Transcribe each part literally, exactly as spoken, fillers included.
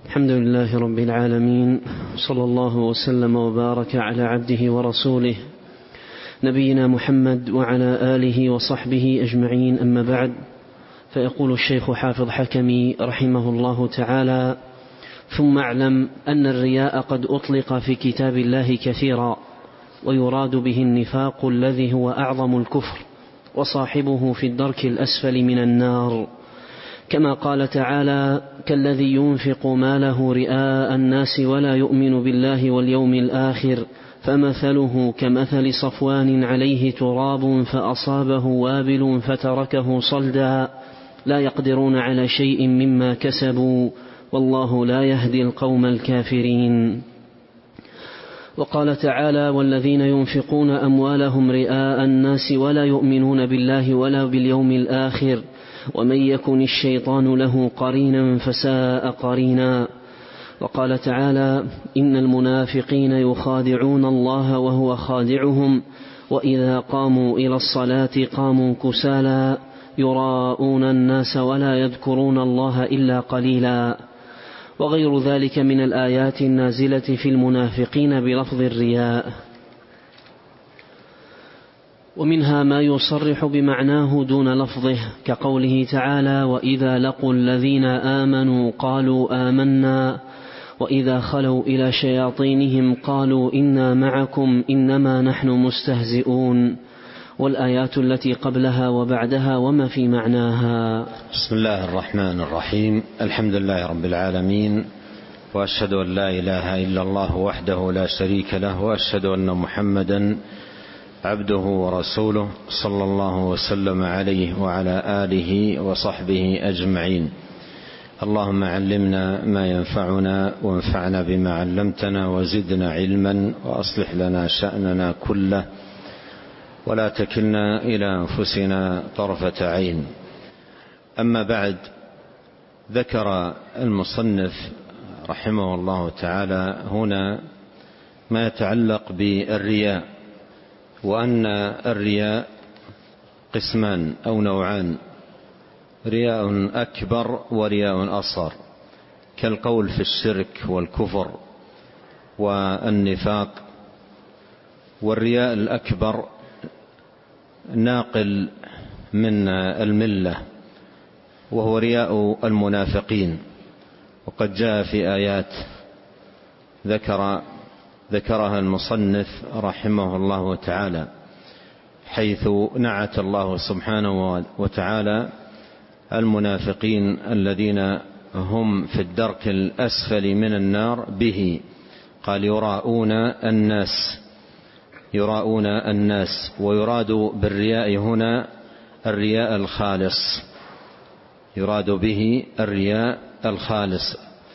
الحمد لله رب العالمين، صلى الله وسلم وبارك على عبده ورسوله نبينا محمد وعلى آله وصحبه أجمعين، أما بعد. فيقول الشيخ حافظ حكمي رحمه الله تعالى: ثم اعلم أن الرياء قد أطلق في كتاب الله كثيرا، ويراد به النفاق الذي هو أعظم الكفر، وصاحبه في الدرك الأسفل من النار، كما قال تعالى: كالذي ينفق ماله رئاء الناس ولا يؤمن بالله واليوم الآخر فمثله كمثل صفوان عليه تراب فأصابه وابل فتركه صلدا لا يقدرون على شيء مما كسبوا والله لا يهدي القوم الكافرين. وقال تعالى: والذين ينفقون أموالهم رئاء الناس ولا يؤمنون بالله ولا باليوم الآخر ومن يكن الشيطان له قرينا فساء قرينا. وقال تعالى: إن المنافقين يخادعون الله وهو خادعهم وإذا قاموا إلى الصلاة قاموا كسالى يراءون الناس ولا يذكرون الله إلا قليلا. وغير ذلك من الآيات النازلة في المنافقين بلفظ الرياء، ومنها ما يصرح بمعناه دون لفظه، كقوله تعالى: وإذا لقوا الذين آمنوا قالوا آمنا وإذا خلوا إلى شياطينهم قالوا إنا معكم إنما نحن مستهزئون، والآيات التي قبلها وبعدها وما في معناها. بسم الله الرحمن الرحيم. الحمد لله رب العالمين، وأشهد أن لا إله إلا الله وحده لا شريك له، وأشهد أن محمدا عبده ورسوله صلى الله وسلم عليه وعلى آله وصحبه أجمعين. اللهم علمنا ما ينفعنا وانفعنا بما علمتنا وزدنا علما وأصلح لنا شأننا كله ولا تكلنا إلى أنفسنا طرفة عين. أما بعد، ذكر المصنف رحمه الله تعالى هنا ما يتعلق بالرياء، وأن الرياء قسمان أو نوعان: رياء أكبر ورياء أصغر، كالقول في الشرك والكفر والنفاق. والرياء الأكبر ناقل من الملة، وهو رياء المنافقين، وقد جاء في آيات ذكر ذكرها المصنف رحمه الله تعالى، حيث نعت الله سبحانه وتعالى المنافقين الذين هم في الدرك الأسفل من النار به، قال: يراءون الناس يراءون الناس ويراد بالرياء هنا الرياء الخالص، يراد به الرياء الخالص،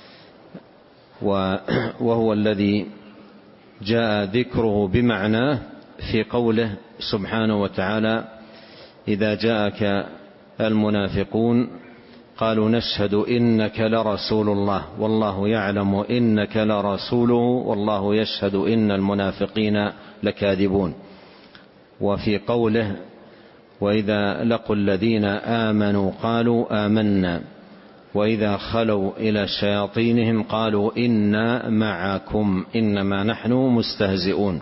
وهو الذي جاء ذكره بمعناه في قوله سبحانه وتعالى: إذا جاءك المنافقون قالوا نشهد إنك لرسول الله والله يعلم إنك لرسوله والله يشهد إن المنافقين لكاذبون. وفي قوله: وإذا لقوا الذين آمنوا قالوا آمنا وإذا خلوا إلى شياطينهم قالوا إنا معكم إنما نحن مستهزئون.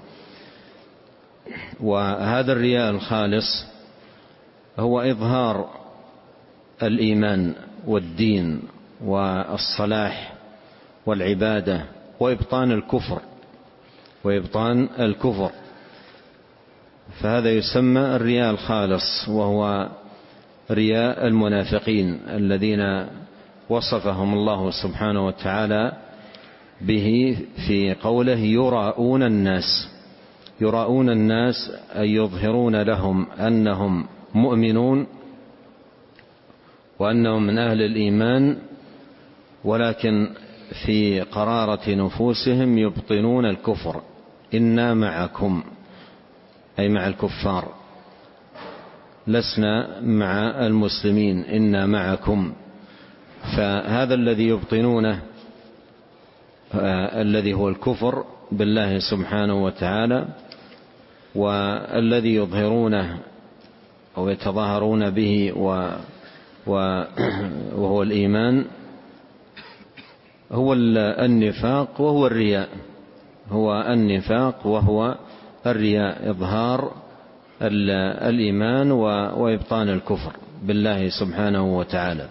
وهذا الرياء الخالص هو إظهار الإيمان والدين والصلاح والعبادة وإبطان الكفر وإبطان الكفر فهذا يسمى الرياء الخالص، وهو رياء المنافقين الذين وصفهم الله سبحانه وتعالى به في قوله: يراءون الناس. يراءون الناس أي يظهرون لهم أنهم مؤمنون وأنهم من أهل الإيمان، ولكن في قرارة نفوسهم يبطنون الكفر. إنا معكم أي مع الكفار، لسنا مع المسلمين، إنا معكم. فهذا الذي يبطنونه الذي هو الكفر بالله سبحانه وتعالى، والذي يظهرونه أو يتظاهرون به وهو الإيمان، هو النفاق وهو الرياء، هو النفاق وهو الرياء، إظهار الإيمان وإبطان الكفر بالله سبحانه وتعالى.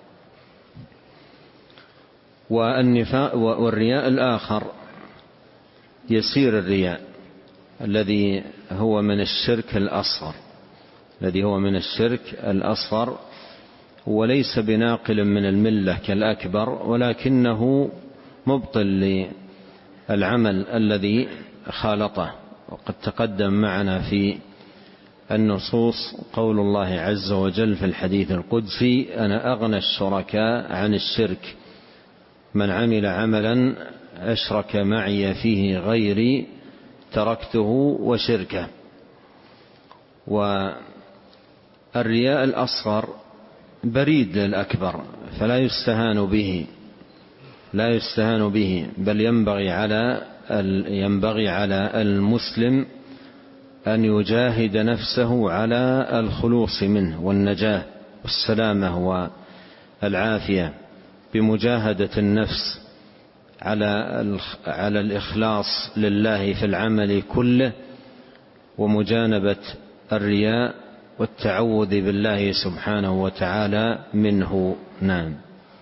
والنفاق والرياء الآخر يسير الرياء الذي هو من الشرك الأصغر، الذي هو من الشرك الأصغر، وليس بناقل من الملة كالأكبر، ولكنه مبطل للعمل الذي خالطه. وقد تقدم معنا في النصوص قول الله عز وجل في الحديث القدسي: أنا أغنى الشركاء عن الشرك، من عمل عملا أشرك معي فيه غيري تركته وشركه. والرياء الأصغر بريد للأكبر، فلا يستهان به، لا يستهان به، بل ينبغي على ينبغي على المسلم أن يجاهد نفسه على الخلوص منه والنجاة والسلامة والعافية، بمجاهدة النفس على على الإخلاص لله في العمل كله، ومجانبة الرياء والتعوذ بالله سبحانه وتعالى منه. نعم.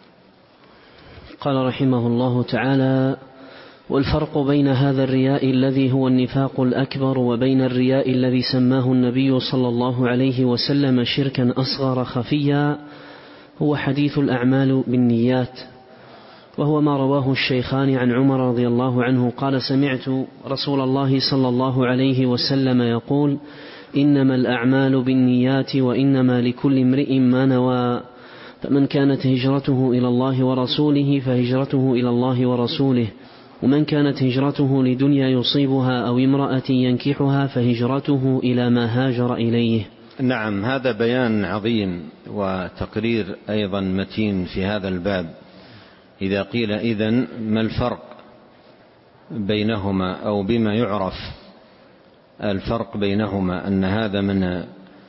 قال رحمه الله تعالى: والفرق بين هذا الرياء الذي هو النفاق الأكبر وبين الرياء الذي سماه النبي صلى الله عليه وسلم شركا أصغر خفيا هو حديث الأعمال بالنيات، وهو ما رواه الشيخان عن عمر رضي الله عنه قال: سمعت رسول الله صلى الله عليه وسلم يقول: إنما الأعمال بالنيات وإنما لكل امرئ ما نوى، فمن كانت هجرته إلى الله ورسوله فهجرته إلى الله ورسوله، ومن كانت هجرته لدنيا يصيبها أو امرأة ينكحها فهجرته إلى ما هاجر إليه. نعم، هذا بيان عظيم وتقرير أيضا متين في هذا الباب. إذا قيل إذن ما الفرق بينهما، أو بما يعرف الفرق بينهما، أن هذا من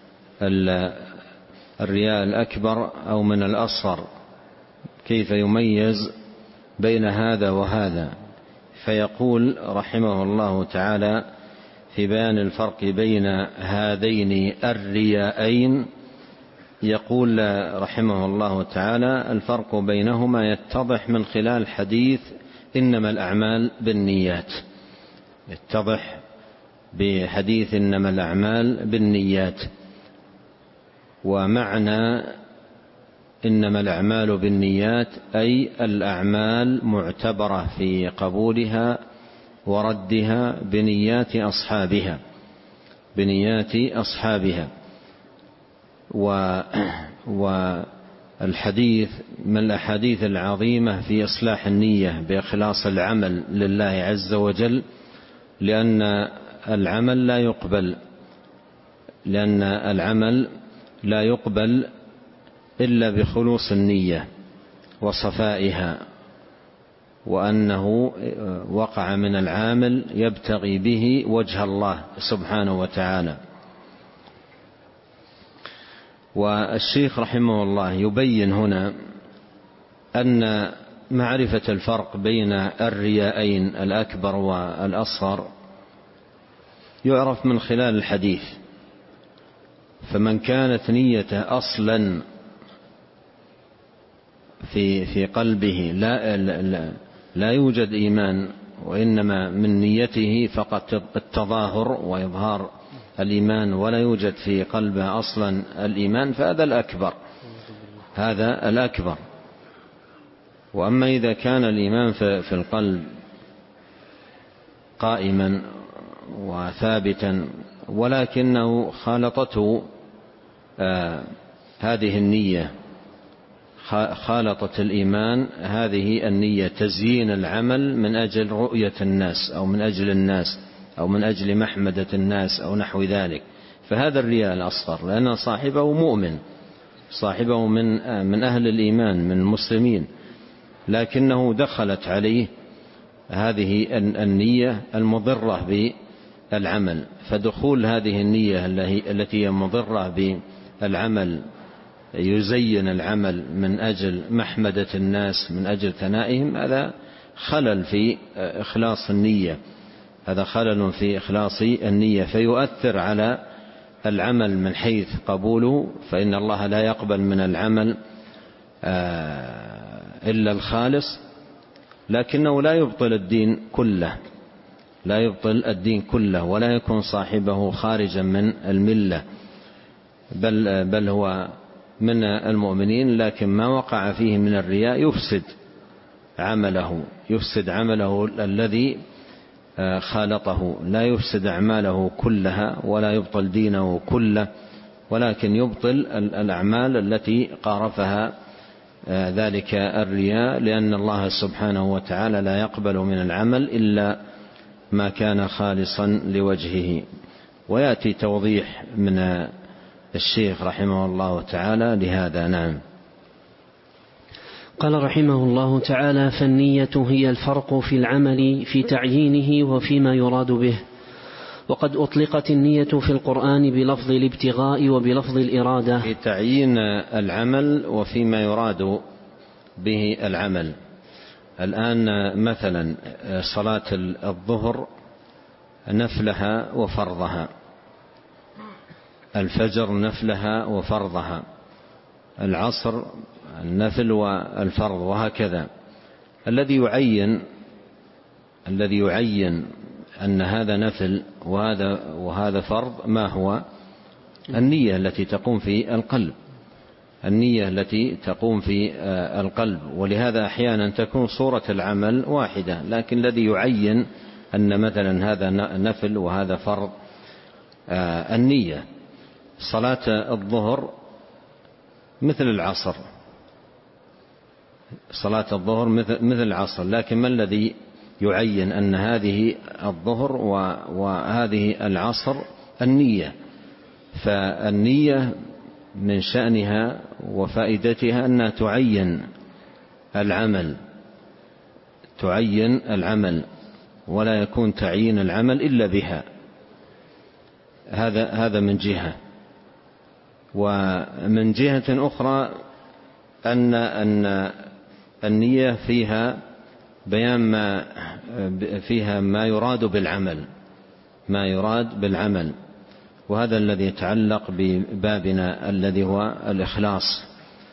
الرياء الأكبر أو من الأصغر، كيف يميز بين هذا وهذا؟ فيقول رحمه الله تعالى في بيان الفرق بين هذين الرياءين، يقول رحمه الله تعالى: الفرق بينهما يتضح من خلال حديث إنما الأعمال بالنيات، يتضح بحديث إنما الأعمال بالنيات. ومعنى إنما الأعمال بالنيات أي الأعمال معتبرة في قبولها وردها بنيات أصحابها، بنيات أصحابها. والحديث من الأحاديث العظيمة في إصلاح النية بإخلاص العمل لله عز وجل، لأن العمل لا يقبل لأن العمل لا يقبل إلا بخلوص النية وصفائها، وأنه وقع من العامل يبتغي به وجه الله سبحانه وتعالى. والشيخ رحمه الله يبين هنا أن معرفة الفرق بين الرياءين الأكبر والأصغر يعرف من خلال الحديث. فمن كانت نيته أصلا في في قلبه لا, لا, لا يوجد إيمان، وإنما من نيته فقط التظاهر وإظهار الإيمان، ولا يوجد في قلبه أصلا الإيمان، فهذا الأكبر، هذا الأكبر. وأما إذا كان الإيمان في القلب قائما وثابتا، ولكنه خالطته آه هذه النية، خالطت الإيمان هذه النية، تزيين العمل من أجل رؤية الناس أو من أجل الناس أو من أجل محمدة الناس أو نحو ذلك، فهذا الرياء الأصغر، لأن صاحبه مؤمن، صاحبه من من أهل الإيمان، من المسلمين، لكنه دخلت عليه هذه النية المضرة بالعمل. فدخول هذه النية التي هي مضرة بالعمل يزين العمل من أجل محمدة الناس، من أجل ثنائهم، هذا خلل في إخلاص النية، هذا خلل في إخلاص النية، فيؤثر على العمل من حيث قبوله، فإن الله لا يقبل من العمل إلا الخالص، لكنه لا يبطل الدين كله، لا يبطل الدين كله، ولا يكون صاحبه خارجا من الملة، بل, بل هو من المؤمنين، لكن ما وقع فيه من الرياء يفسد عمله، يفسد عمله الذي خالطه، لا يفسد أعماله كلها ولا يبطل دينه كله، ولكن يبطل الأعمال التي قارفها ذلك الرياء، لأن الله سبحانه وتعالى لا يقبل من العمل إلا ما كان خالصا لوجهه. ويأتي توضيح من الشيخ رحمه الله تعالى لهذا. نعم. قال رحمه الله تعالى: فالنية هي الفرق في العمل في تعيينه وفيما يراد به. وقد أطلقت النية في القرآن بلفظ الابتغاء وبلفظ الإرادة، في تعيين العمل وفيما يراد به العمل. الآن مثلا صلاة الظهر نفلها وفرضها، الفجر نفلها وفرضها، العصر النفل والفرض، وهكذا. الذي يعين الذي يعين أن هذا نفل وهذا وهذا فرض ما هو؟ النية التي تقوم في القلب، النية التي تقوم في القلب. ولهذا أحيانا تكون صورة العمل واحدة، لكن الذي يعين أن مثلا هذا نفل وهذا فرض النية. صلاة الظهر مثل العصر، صلاة الظهر مثل العصر، لكن ما الذي يعين أن هذه الظهر وهذه العصر؟ النية. فالنية من شأنها وفائدتها أنها تعين العمل، تعين العمل، ولا يكون تعيين العمل إلا بها. هذا هذا من جهة. ومن جهة أخرى أن أن النية فيها بيان ما فيها ما يراد بالعمل، ما يراد بالعمل، وهذا الذي يتعلق ببابنا الذي هو الإخلاص.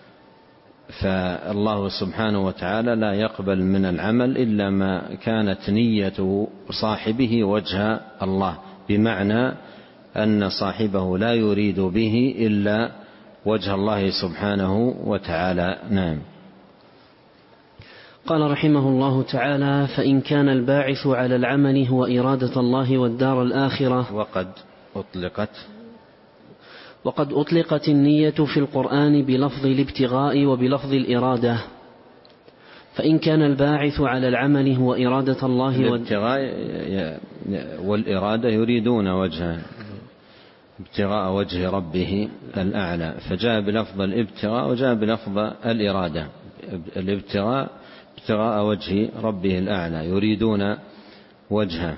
فالله سبحانه وتعالى لا يقبل من العمل إلا ما كانت نية صاحبه وجه الله، بمعنى أن صاحبه لا يريد به إلا وجه الله سبحانه وتعالى. نعم. قال رحمه الله تعالى: فإن كان الباعث على العمل هو إرادة الله والدار الآخرة. وقد أطلقت وقد أطلقت النية في القرآن بلفظ الابتغاء وبلفظ الإرادة. فإن كان الباعث على العمل هو إرادة الله، الابتغاء والإرادة يريدون وجهه، ابتغاء وجه ربه الأعلى، فجاء بلفظ الابتغاء وجاء بلفظ الإرادة. الابتغاء ابتغاء وجه ربه الأعلى، يريدون وجهه.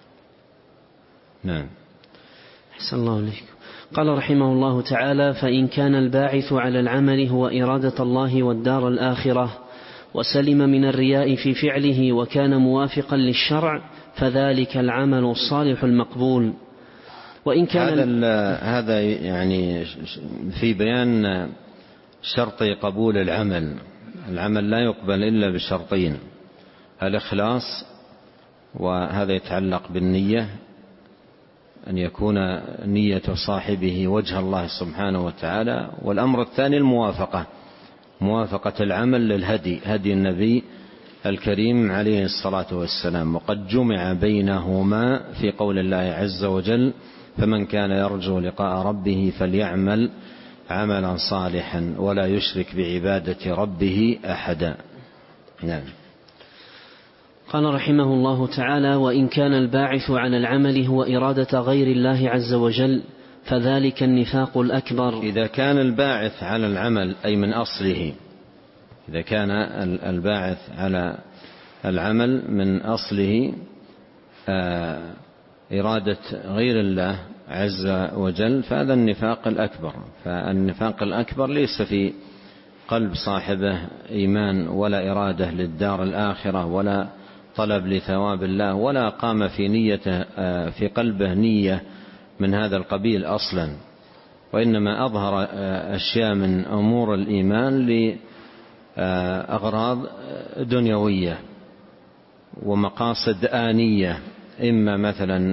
نعم. أحسن الله عليك. قال رحمه الله تعالى: فإن كان الباعث على العمل هو إرادة الله والدار الآخرة، وسلم من الرياء في فعله وكان موافقا للشرع، فذلك العمل الصالح المقبول. وإن كان هذا هذا يعني في بيان شرط قبول العمل. العمل لا يقبل إلا بشرطين: الإخلاص، وهذا يتعلق بالنية، أن يكون نية صاحبه وجه الله سبحانه وتعالى. والأمر الثاني الموافقة، موافقة العمل للهدي، هدي النبي الكريم عليه الصلاة والسلام. وقد جمع بينهما في قول الله عز وجل: فمن كان يرجو لقاء ربه فليعمل عملا صالحا ولا يشرك بعبادة ربه أحدا. نعم. قال رحمه الله تعالى: وإن كان الباعث على العمل هو إرادة غير الله عز وجل، فذلك النفاق الأكبر. إذا كان الباعث على العمل أي من أصله، إذا كان الباعث على العمل من أصله إرادة غير الله عز وجل، فهذا النفاق الأكبر. فالنفاق الأكبر ليس في قلب صاحبه إيمان ولا إرادة للدار الآخرة ولا طلب لثواب الله، ولا قام في نيته في قلبه نية من هذا القبيل أصلا، وإنما أظهر أشياء من أمور الإيمان لأغراض دنيوية ومقاصد آنية، إما مثلا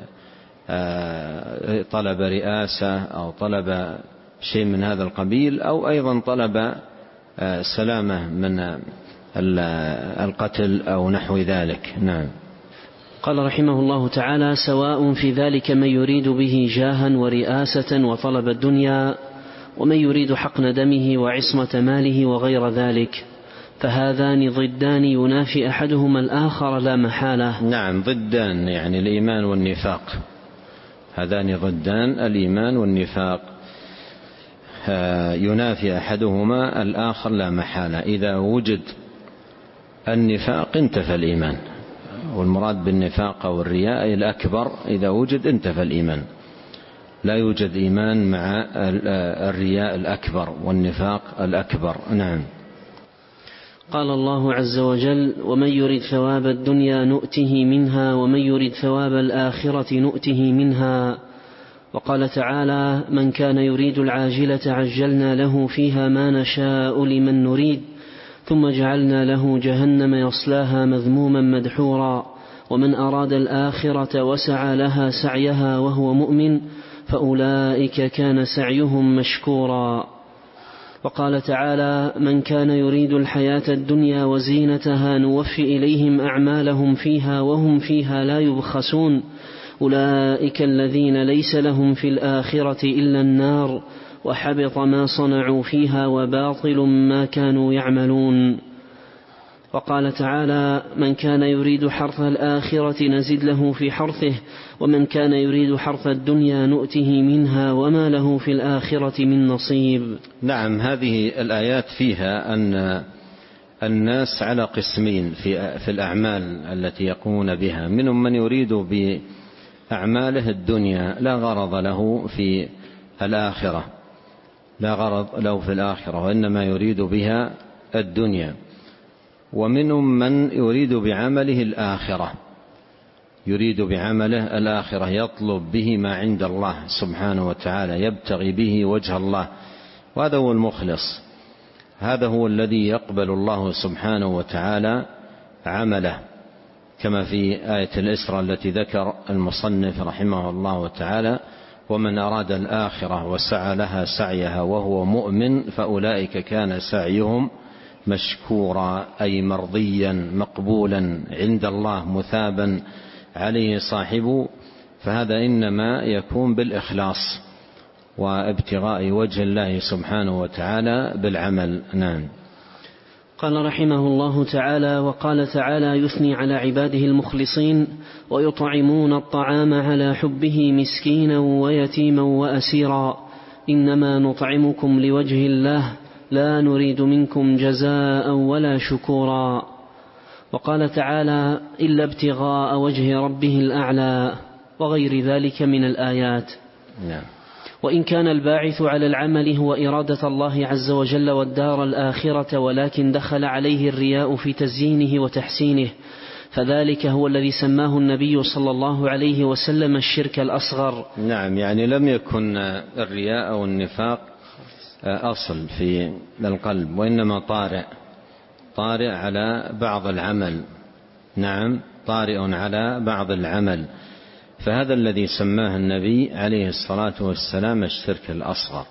طلب رئاسة أو طلب شيء من هذا القبيل، أو أيضا طلب سلامة من القتل أو نحو ذلك. نعم. قال رحمه الله تعالى: سواء في ذلك من يريد به جاها ورئاسة وطلب الدنيا، ومن يريد حقن دمه وعصمة ماله وغير ذلك، فهذان ضدان ينافي أحدهما الآخر لا محالة. نعم، ضدان يعني الإيمان والنفاق، هذان ضدان الإيمان والنفاق، ينافي أحدهما الآخر لا محالة. إذا وجد النفاق انتفى الإيمان، والمراد بالنفاق أو الرياء الأكبر إذا وجد انتفى الإيمان، لا يوجد إيمان مع الرياء الأكبر والنفاق الأكبر. نعم. قال الله عز وجل: ومن يريد ثواب الدنيا نؤته منها ومن يريد ثواب الآخرة نؤته منها. وقال تعالى: من كان يريد العاجلة عجلنا له فيها ما نشاء لمن نريد ثم جعلنا له جهنم يصلاها مذموما مدحورا ومن أراد الآخرة وسعى لها سعيها وهو مؤمن فأولئك كان سعيهم مشكورا. وقال تعالى: من كان يريد الحياة الدنيا وزينتها نوفي إليهم أعمالهم فيها وهم فيها لا يبخسون أولئك الذين ليس لهم في الآخرة إلا النار وحبط ما صنعوا فيها وباطل ما كانوا يعملون. وقال تعالى: من كان يريد حرث الآخرة نزد له في حرثه ومن كان يريد حرث الدنيا نؤته منها وما له في الآخرة من نصيب. نعم، هذه الآيات فيها أن الناس على قسمين في, في الأعمال التي يقومون بها. منهم من يريد بأعماله الدنيا لا غرض له في الآخرة، لا غرض له في الآخرة وإنما يريد بها الدنيا. ومنهم من يريد بعمله الآخرة، يريد بعمله الآخرة، يطلب به ما عند الله سبحانه وتعالى، يبتغي به وجه الله، وهذا هو المخلص، هذا هو الذي يقبل الله سبحانه وتعالى عمله، كما في آية الإسراء التي ذكر المصنف رحمه الله تعالى: ومن أراد الآخرة وسعى لها سعيها وهو مؤمن فأولئك كان سعيهم مشكورا، أي مرضيا مقبولا عند الله مثابا عليه صاحبه. فهذا إنما يكون بالإخلاص وابتغاء وجه الله سبحانه وتعالى بالعمل. نعم. قال رحمه الله تعالى: وقال تعالى يثني على عباده المخلصين: ويطعمون الطعام على حبه مسكينا ويتيما وأسيرا إنما نطعمكم لوجه الله لا نريد منكم جزاء ولا شكورا. وقال تعالى: إلا ابتغاء وجه ربه الأعلى وغير ذلك من الآيات. نعم. وإن كان الباعث على العمل هو إرادة الله عز وجل والدار الآخرة، ولكن دخل عليه الرياء في تزيينه وتحسينه، فذلك هو الذي سماه النبي صلى الله عليه وسلم الشرك الأصغر. نعم، يعني لم يكن الرياء والنفاق أصل في القلب، وإنما طارئ طارئ على بعض العمل. نعم، طارئ على بعض العمل، فهذا الذي سماه النبي عليه الصلاة والسلام الشرك الأصغر.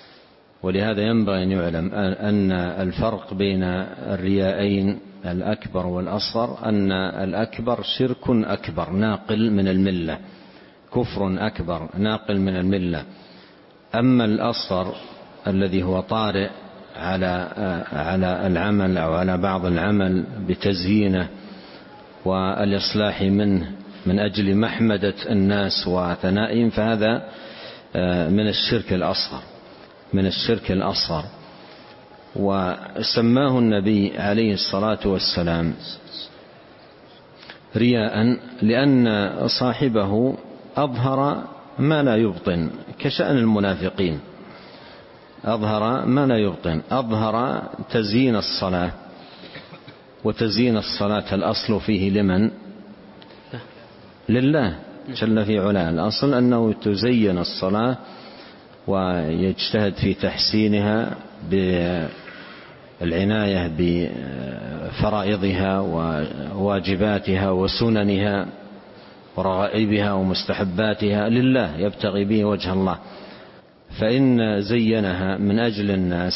ولهذا ينبغي أن يعلم أن الفرق بين الرياءين الأكبر والأصغر أن الأكبر شرك أكبر ناقل من الملة، كفر أكبر ناقل من الملة. أما الأصغر الذي هو طارئ على على العمل أو على بعض العمل بتزيينه والإصلاح منه من أجل محمدة الناس وثنائهم، فهذا من الشرك الأصغر من الشرك الأصغر. وسماه النبي عليه الصلاة والسلام رياء لأن صاحبه أظهر ما لا يبطن، كشأن المنافقين، أظهر ما لا يبطن، أظهر تزيين الصلاة، وتزيين الصلاة الأصل فيه لمن؟ لله جل في علاه. الأصل أنه تزين الصلاة ويجتهد في تحسينها بالعناية بفرائضها وواجباتها وسننها ورغائبها ومستحباتها لله، يبتغي به وجه الله. فإن زينها من أجل الناس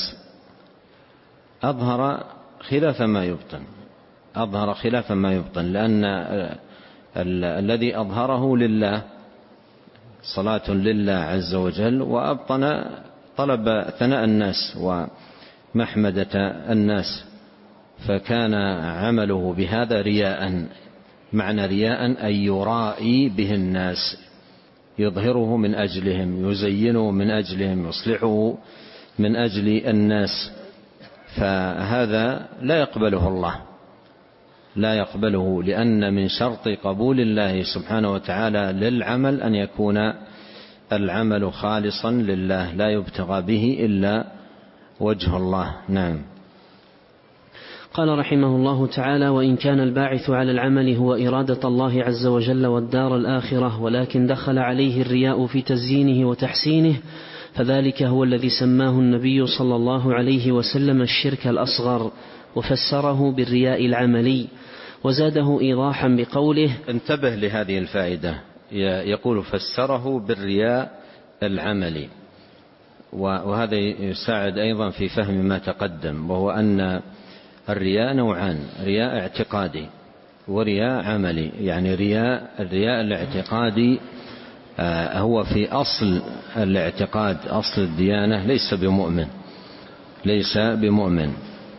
أظهر خلاف ما يبطن، أظهر خلاف ما يبطن، لأن الذي أظهره لله صلاة لله عز وجل، وأبطن طلب ثناء الناس ومحمدة الناس، فكان عمله بهذا رياء. معنى رياء أن يرائي به الناس، يظهره من أجلهم، يزينه من أجلهم، يصلحه من أجل الناس، فهذا لا يقبله الله، لا يقبله، لأن من شرط قبول الله سبحانه وتعالى للعمل أن يكون العمل خالصا لله، لا يبتغى به إلا وجه الله. نعم. قال رحمه الله تعالى: وإن كان الباعث على العمل هو إرادة الله عز وجل والدار الآخرة، ولكن دخل عليه الرياء في تزيينه وتحسينه، فذلك هو الذي سماه النبي صلى الله عليه وسلم الشرك الأصغر، وفسره بالرياء العملي، وزاده إيضاحا بقوله. انتبه لهذه الفائدة، يقول فسره بالرياء العملي، وهذا يساعد أيضا في فهم ما تقدم، وهو أن الرياء نوعان: رياء اعتقادي ورياء عملي. يعني رياء الرياء الاعتقادي هو في أصل الاعتقاد، أصل الديانة، ليس بمؤمن، ليس بمؤمن،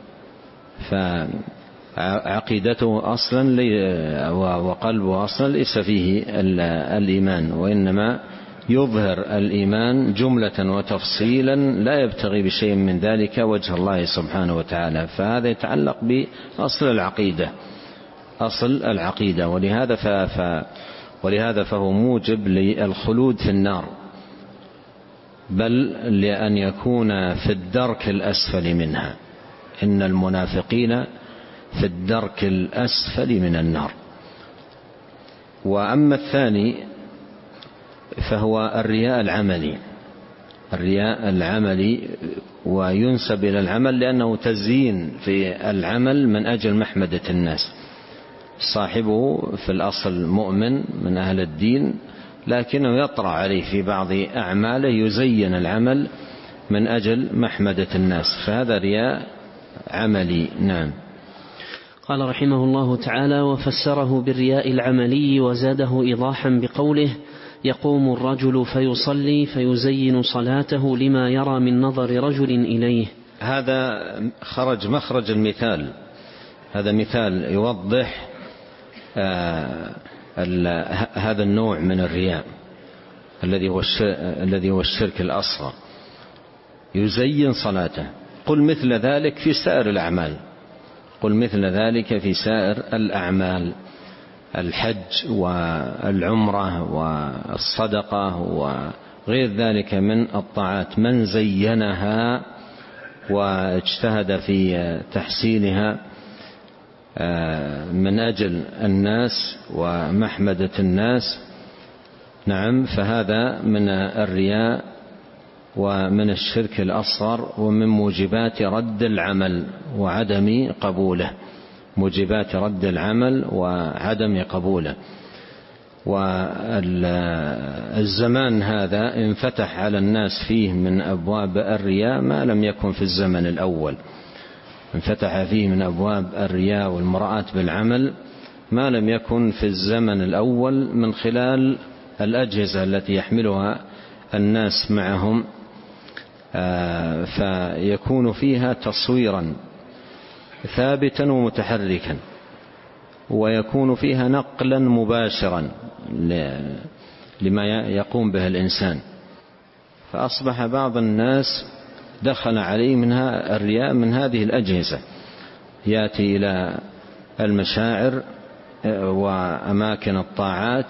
فعقيدته أصلا وقلبه أصلا ليس فيه الإيمان، وإنما يظهر الإيمان جملة وتفصيلا، لا يبتغي بشيء من ذلك وجه الله سبحانه وتعالى. فهذا يتعلق بأصل العقيدة، أصل العقيدة، ولهذا ف... ولهذا فهو موجب للخلود في النار، بل لأن يكون في الدرك الأسفل منها. إن المنافقين في الدرك الأسفل من النار. وأما الثاني فهو الرياء العملي، الرياء العملي، وينسب إلى العمل لأنه تزيين في العمل من أجل محمدة الناس. صاحبه في الأصل مؤمن من أهل الدين، لكنه يطرأ عليه في بعض أعماله يزين العمل من أجل محمدة الناس، فهذا رياء عملي. نعم. قال رحمه الله تعالى: وفسره بالرياء العملي، وزاده إيضاحا بقوله: يقوم الرجل فيصلي فيزين صلاته لما يرى من نظر رجل إليه. هذا خرج مخرج المثال، هذا مثال يوضح آه هذا النوع من الرياء الذي هو الذي هو الشرك الأصغر. يزين صلاته، قل مثل ذلك في سائر الأعمال، قل مثل ذلك في سائر الأعمال، الحج والعمرة والصدقة وغير ذلك من الطاعات. من زينها واجتهد في تحسينها من أجل الناس ومحمدة الناس، نعم، فهذا من الرياء ومن الشرك الأصغر، ومن موجبات رد العمل وعدم قبوله، موجبات رد العمل وعدم قبوله. والزمان هذا انفتح على الناس فيه من أبواب الرياء ما لم يكن في الزمن الأول، انفتح فيه من أبواب الرياء والمراءة بالعمل ما لم يكن في الزمن الأول، من خلال الأجهزة التي يحملها الناس معهم، فيكون فيها تصويرا ثابتا ومتحركا، ويكون فيها نقلا مباشرا لما يقوم به الإنسان. فأصبح بعض الناس دخل عليه منها الرياء من هذه الأجهزة، يأتي إلى المشاعر وأماكن الطاعات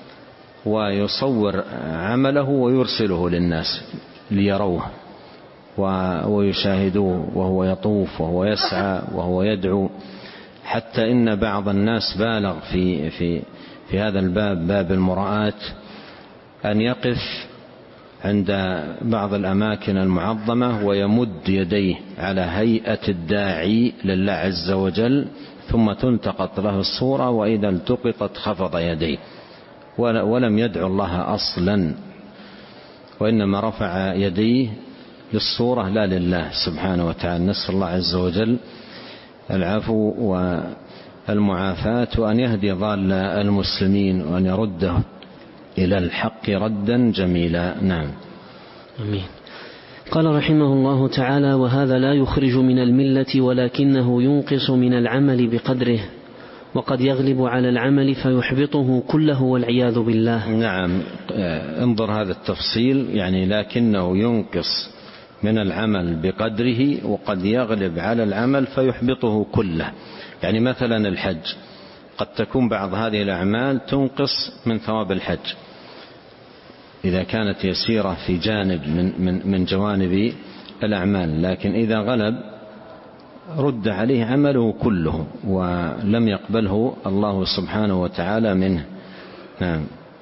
ويصور عمله ويرسله للناس ليروه ويشاهدوه وهو يطوف وهو يسعى وهو يدعو، حتى إن بعض الناس بالغ في في في هذا الباب، باب المراءات، أن يقف عند بعض الأماكن المعظمة ويمد يديه على هيئة الداعي لله عز وجل، ثم تلتقط له الصورة، وإذا التقطت خفض يديه ولم يدعو الله أصلا، وإنما رفع يديه للصورة لا لله سبحانه وتعالى. نسأل الله عز وجل العفو والمعافاة، وأن يهدي ضال المسلمين، وأن يرده إلى الحق ردا جميلا. نعم. أمين. قال رحمه الله تعالى: وهذا لا يخرج من الملة، ولكنه ينقص من العمل بقدره، وقد يغلب على العمل فيحبطه كله والعياذ بالله. نعم. انظر هذا التفصيل، يعني لكنه ينقص من العمل بقدره وقد يغلب على العمل فيحبطه كله. يعني مثلا الحج، قد تكون بعض هذه الأعمال تنقص من ثواب الحج إذا كانت يسيرة في جانب من, من, من جوانب الأعمال، لكن إذا غلب رد عليه عمله كله ولم يقبله الله سبحانه وتعالى منه. نعم.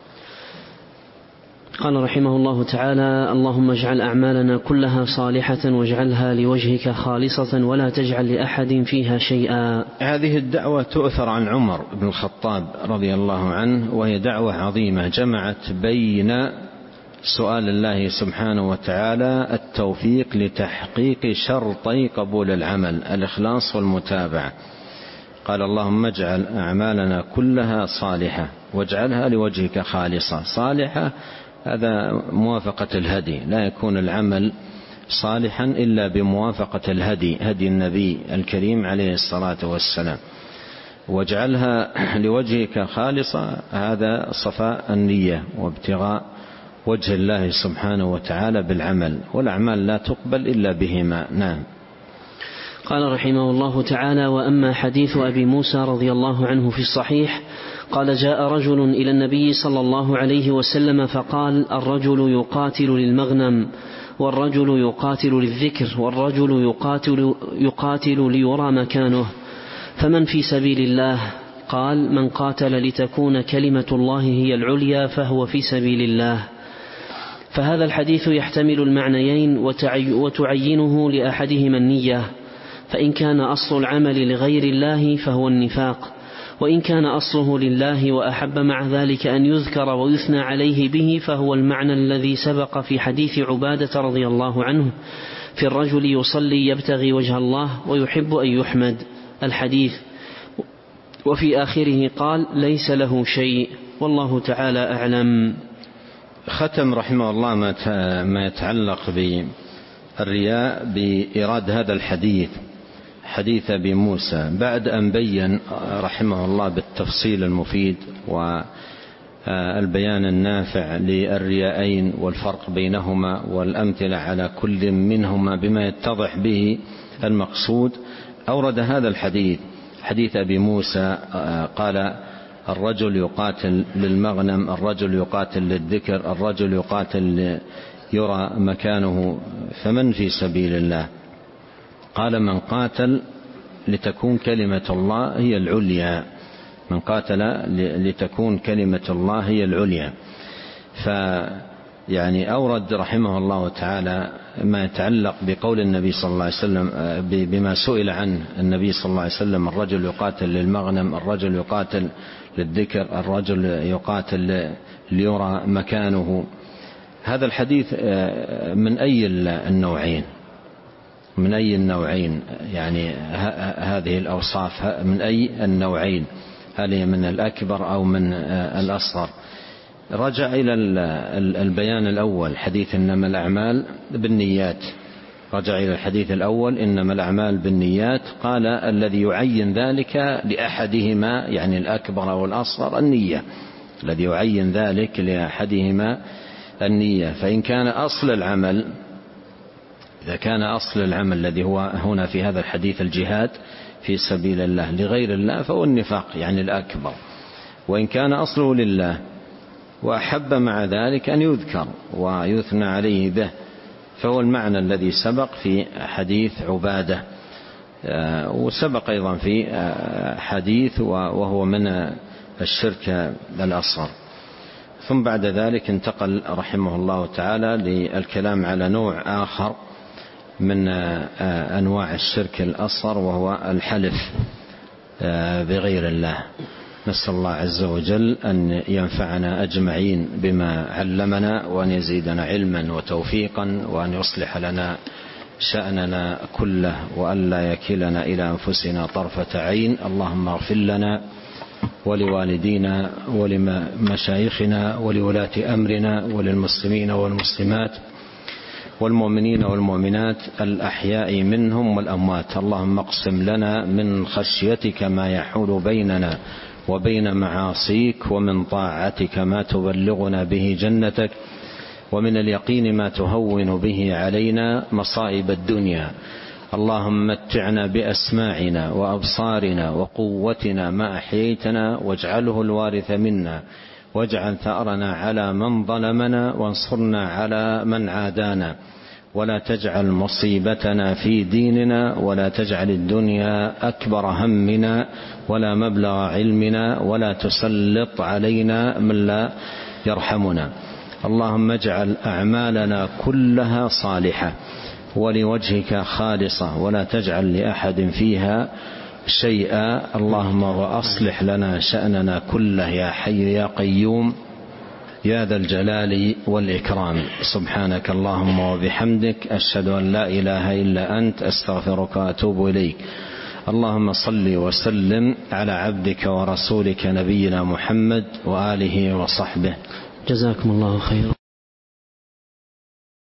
قال رحمه الله تعالى: اللهم اجعل أعمالنا كلها صالحة واجعلها لوجهك خالصة ولا تجعل لأحد فيها شيئا. هذه الدعوة تؤثر عن عمر بن الخطاب رضي الله عنه، وهي دعوة عظيمة جمعت بين سؤال الله سبحانه وتعالى التوفيق لتحقيق شرطي قبول العمل، الإخلاص والمتابعة. قال: اللهم اجعل أعمالنا كلها صالحة واجعلها لوجهك خالصة. صالحة هذا موافقة الهدي، لا يكون العمل صالحا إلا بموافقة الهدي، هدي النبي الكريم عليه الصلاة والسلام. واجعلها لوجهك خالصة، هذا صفاء النية وابتغاء وجه الله سبحانه وتعالى بالعمل، والأعمال لا تقبل إلا بهما. نعم. قال رحمه الله تعالى: وأما حديث أبي موسى رضي الله عنه في الصحيح قال: جاء رجل إلى النبي صلى الله عليه وسلم فقال: الرجل يقاتل للمغنم، والرجل يقاتل للذكر، والرجل يقاتل, يقاتل ليرى مكانه، فمن في سبيل الله؟ قال: من قاتل لتكون كلمة الله هي العليا فهو في سبيل الله. فهذا الحديث يحتمل المعنيين وتعينه لأحدهما النية، فإن كان أصل العمل لغير الله فهو النفاق، وإن كان أصله لله وأحب مع ذلك أن يذكر ويثنى عليه به فهو المعنى الذي سبق في حديث عبادة رضي الله عنه في الرجل يصلي يبتغي وجه الله ويحب أن يحمد الحديث، وفي آخره قال: ليس له شيء، والله تعالى أعلم. ختم رحمه الله ما يتعلق بالرياء بإيراد هذا الحديث، حديث أبي موسى، بعد أن بين رحمه الله بالتفصيل المفيد والبيان النافع للرياءين والفرق بينهما والأمثلة على كل منهما بما يتضح به المقصود. أورد هذا الحديث، حديث أبي موسى، قال: الرجل يقاتل للمغنم، الرجل يقاتل للذكر، الرجل يقاتل ليرى مكانه، فمن في سبيل الله؟ قال: من قاتل لتكون كلمة الله هي العليا، من قاتل لتكون كلمة الله هي العليا. فيعني أورد رحمه الله تعالى ما يتعلق بقول النبي صلى الله عليه وسلم، بما سئل عنه النبي صلى الله عليه وسلم: الرجل يقاتل للمغنم، الرجل يقاتل للذكر، الرجل يقاتل ليرى مكانه. هذا الحديث من أي النوعين؟ من أي النوعين يعني هذه الأوصاف من أي النوعين؟ هل هي من الأكبر أو من الأصغر؟ رجع إلى البيان الأول، حديث إنما الأعمال بالنيات، رجع إلى الحديث الأول إنما الأعمال بالنيات، قال: الذي يعين ذلك لأحدهما، يعني الأكبر أو الأصغر، النية، الذي يعين ذلك لأحدهما النية. فإن كان أصل العمل، إذا كان أصل العمل الذي هو هنا في هذا الحديث الجهاد، في سبيل الله لغير الله فهو النفاق يعني الأكبر، وإن كان أصله لله وأحب مع ذلك أن يذكر ويثنى عليه به، فهو المعنى الذي سبق في حديث عبادة، وسبق أيضا في حديث وهو من الشرك الأصغر. ثم بعد ذلك انتقل رحمه الله تعالى للكلام على نوع آخر من أنواع الشرك الأصغر، وهو الحلف بغير الله. نسأل الله عز وجل أن ينفعنا أجمعين بما علمنا، وأن يزيدنا علما وتوفيقا، وأن يصلح لنا شأننا كله، وأن لا يكلنا إلى أنفسنا طرفة عين. اللهم اغفر لنا ولوالدينا ولمشايخنا ولولاة أمرنا وللمسلمين والمسلمات والمؤمنين والمؤمنات الأحياء منهم والأموات. اللهم اقسم لنا من خشيتك ما يحول بيننا وبين معاصيك، ومن طاعتك ما تبلغنا به جنتك، ومن اليقين ما تهون به علينا مصائب الدنيا. اللهم متعنا بأسماعنا وأبصارنا وقوتنا ما أحييتنا، واجعله الوارث منا، واجعل ثأرنا على من ظلمنا، وانصرنا على من عادانا، ولا تجعل مصيبتنا في ديننا، ولا تجعل الدنيا أكبر همنا ولا مبلغ علمنا، ولا تسلط علينا من لا يرحمنا. اللهم اجعل أعمالنا كلها صالحة ولوجهك خالصة، ولا تجعل لأحد فيها شيئا. اللهم وأصلح لنا شأننا كله يا حي يا قيوم يا ذا الجلال والإكرام. سبحانك اللهم وبحمدك، أشهد أن لا إله إلا أنت، أستغفرك وأتوب إليك. اللهم صل وسلم على عبدك ورسولك نبينا محمد وآله وصحبه. جزاكم الله خيرا.